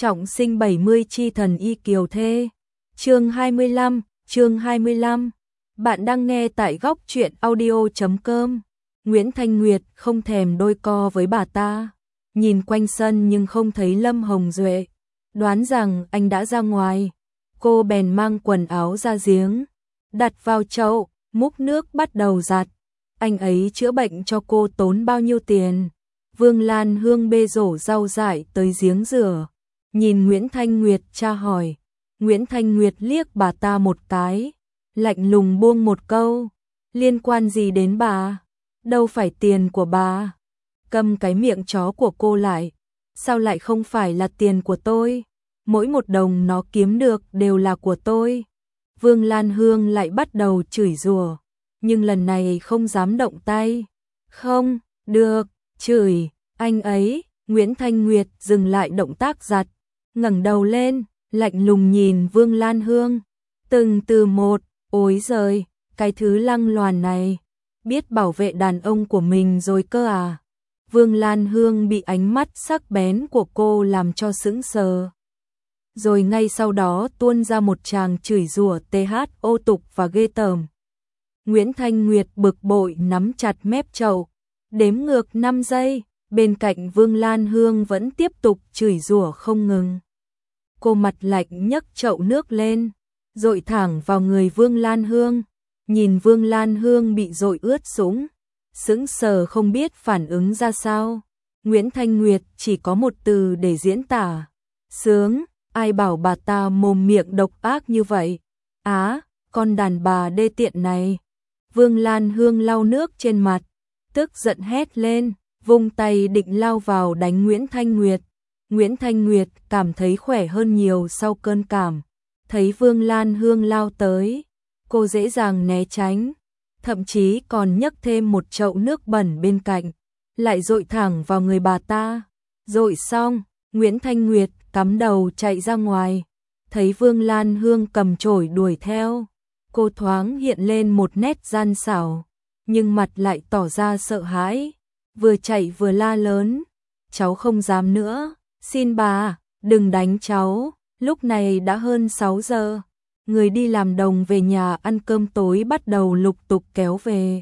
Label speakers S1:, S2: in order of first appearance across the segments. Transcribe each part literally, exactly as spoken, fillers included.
S1: Trọng sinh bảy mươi chi thần y kiều thê. Chương hai mươi lăm, chương hai mươi lăm. Bạn đang nghe tại góc truyện audio chấm com. Nguyễn Thanh Nguyệt không thèm đôi co với bà ta, nhìn quanh sân nhưng không thấy Lâm Hồng Duệ, đoán rằng anh đã ra ngoài. Cô bèn mang quần áo ra giếng, đặt vào chậu, múc nước bắt đầu giặt. Anh ấy chữa bệnh cho cô tốn bao nhiêu tiền? Vương Lan Hương bê rổ rau dại tới giếng rửa, nhìn Nguyễn Thanh Nguyệt tra hỏi. Nguyễn Thanh Nguyệt liếc bà ta một cái, lạnh lùng buông một câu, liên quan gì đến bà? Đâu phải tiền của bà. Cầm cái miệng chó của cô lại. Sao lại không phải là tiền của tôi? Mỗi một đồng nó kiếm được đều là của tôi. Vương Lan Hương lại bắt đầu chửi rủa, nhưng lần này không dám động tay. Không, được, chửi, anh ấy. Nguyễn Thanh Nguyệt dừng lại động tác giặt, ngẩng đầu lên, lạnh lùng nhìn Vương Lan Hương. Từng từ một, ối giời, cái thứ lăng loàn này, biết bảo vệ đàn ông của mình rồi cơ à? Vương Lan Hương bị ánh mắt sắc bén của cô làm cho sững sờ. Rồi ngay sau đó tuôn ra một tràng chửi rủa th ô tục và ghê tởm. Nguyễn Thanh Nguyệt bực bội nắm chặt mép chậu, đếm ngược năm giây, bên cạnh Vương Lan Hương vẫn tiếp tục chửi rủa không ngừng. Cô mặt lạnh nhấc chậu nước lên, dội thẳng vào người Vương Lan Hương. Nhìn Vương Lan Hương bị dội ướt sũng, sững sờ không biết phản ứng ra sao. Nguyễn Thanh Nguyệt chỉ có một từ để diễn tả: sướng. Ai bảo bà ta mồm miệng độc ác như vậy? Á, con đàn bà đê tiện này. Vương Lan Hương lau nước trên mặt, tức giận hét lên, vung tay định lao vào đánh Nguyễn Thanh Nguyệt. Nguyễn Thanh Nguyệt cảm thấy khỏe hơn nhiều sau cơn cảm. Thấy Vương Lan Hương lao tới, cô dễ dàng né tránh, thậm chí còn nhấc thêm một chậu nước bẩn bên cạnh, lại dội thẳng vào người bà ta. Dội xong, Nguyễn Thanh Nguyệt cắm đầu chạy ra ngoài, thấy Vương Lan Hương cầm chổi đuổi theo. Cô thoáng hiện lên một nét gian xảo, nhưng mặt lại tỏ ra sợ hãi, vừa chạy vừa la lớn: cháu không dám nữa, xin bà, đừng đánh cháu. Lúc này đã hơn sáu giờ, người đi làm đồng về nhà ăn cơm tối bắt đầu lục tục kéo về.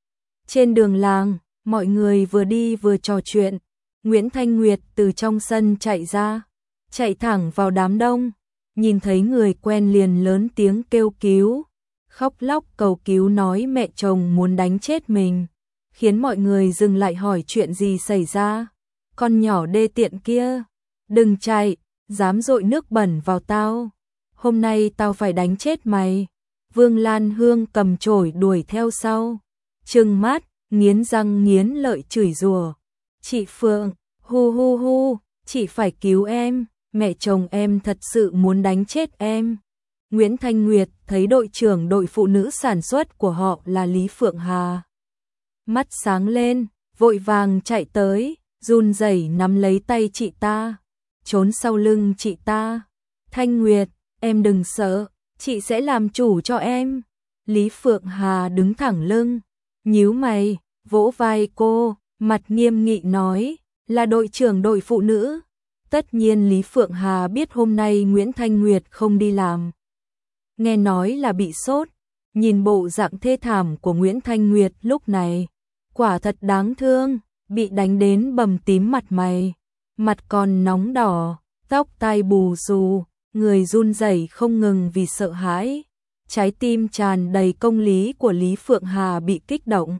S1: Trên đường làng, mọi người vừa đi vừa trò chuyện. Nguyễn Thanh Nguyệt từ trong sân chạy ra, chạy thẳng vào đám đông, nhìn thấy người quen liền lớn tiếng kêu cứu, khóc lóc cầu cứu nói mẹ chồng muốn đánh chết mình, khiến mọi người dừng lại hỏi chuyện gì xảy ra. Con nhỏ đê tiện kia, đừng chạy, dám dội nước bẩn vào tao, hôm nay tao phải đánh chết mày. Vương Lan Hương cầm chổi đuổi theo sau, trừng mắt, nghiến răng nghiến lợi chửi rủa: chị Phượng, hu hu hu, chị phải cứu em, mẹ chồng em thật sự muốn đánh chết em. Nguyễn Thanh Nguyệt thấy đội trưởng đội phụ nữ sản xuất của họ là Lý Phượng Hà, mắt sáng lên, vội vàng chạy tới, run rẩy nắm lấy tay chị ta, trốn sau lưng chị ta. Thanh Nguyệt, em đừng sợ, chị sẽ làm chủ cho em. Lý Phượng Hà đứng thẳng lưng, nhíu mày, vỗ vai cô, mặt nghiêm nghị nói: là đội trưởng đội phụ nữ. Tất nhiên Lý Phượng Hà biết hôm nay Nguyễn Thanh Nguyệt không đi làm. Nghe nói là bị sốt, nhìn bộ dạng thê thảm của Nguyễn Thanh Nguyệt lúc này, quả thật đáng thương, bị đánh đến bầm tím mặt mày, mặt còn nóng đỏ, tóc tai bù xù, người run rẩy không ngừng vì sợ hãi. Trái tim tràn đầy công lý của Lý Phượng Hà bị kích động,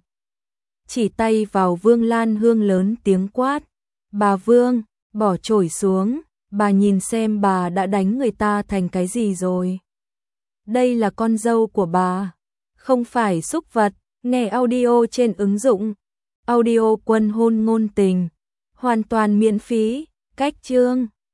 S1: chỉ tay vào Vương Lan Hương lớn tiếng quát: bà Vương, bỏ chổi xuống, bà nhìn xem bà đã đánh người ta thành cái gì rồi. Đây là con dâu của bà, không phải súc vật. Nghe audio trên ứng dụng audio Quân Hôn Ngôn Tình, hoàn toàn miễn phí. Cách chương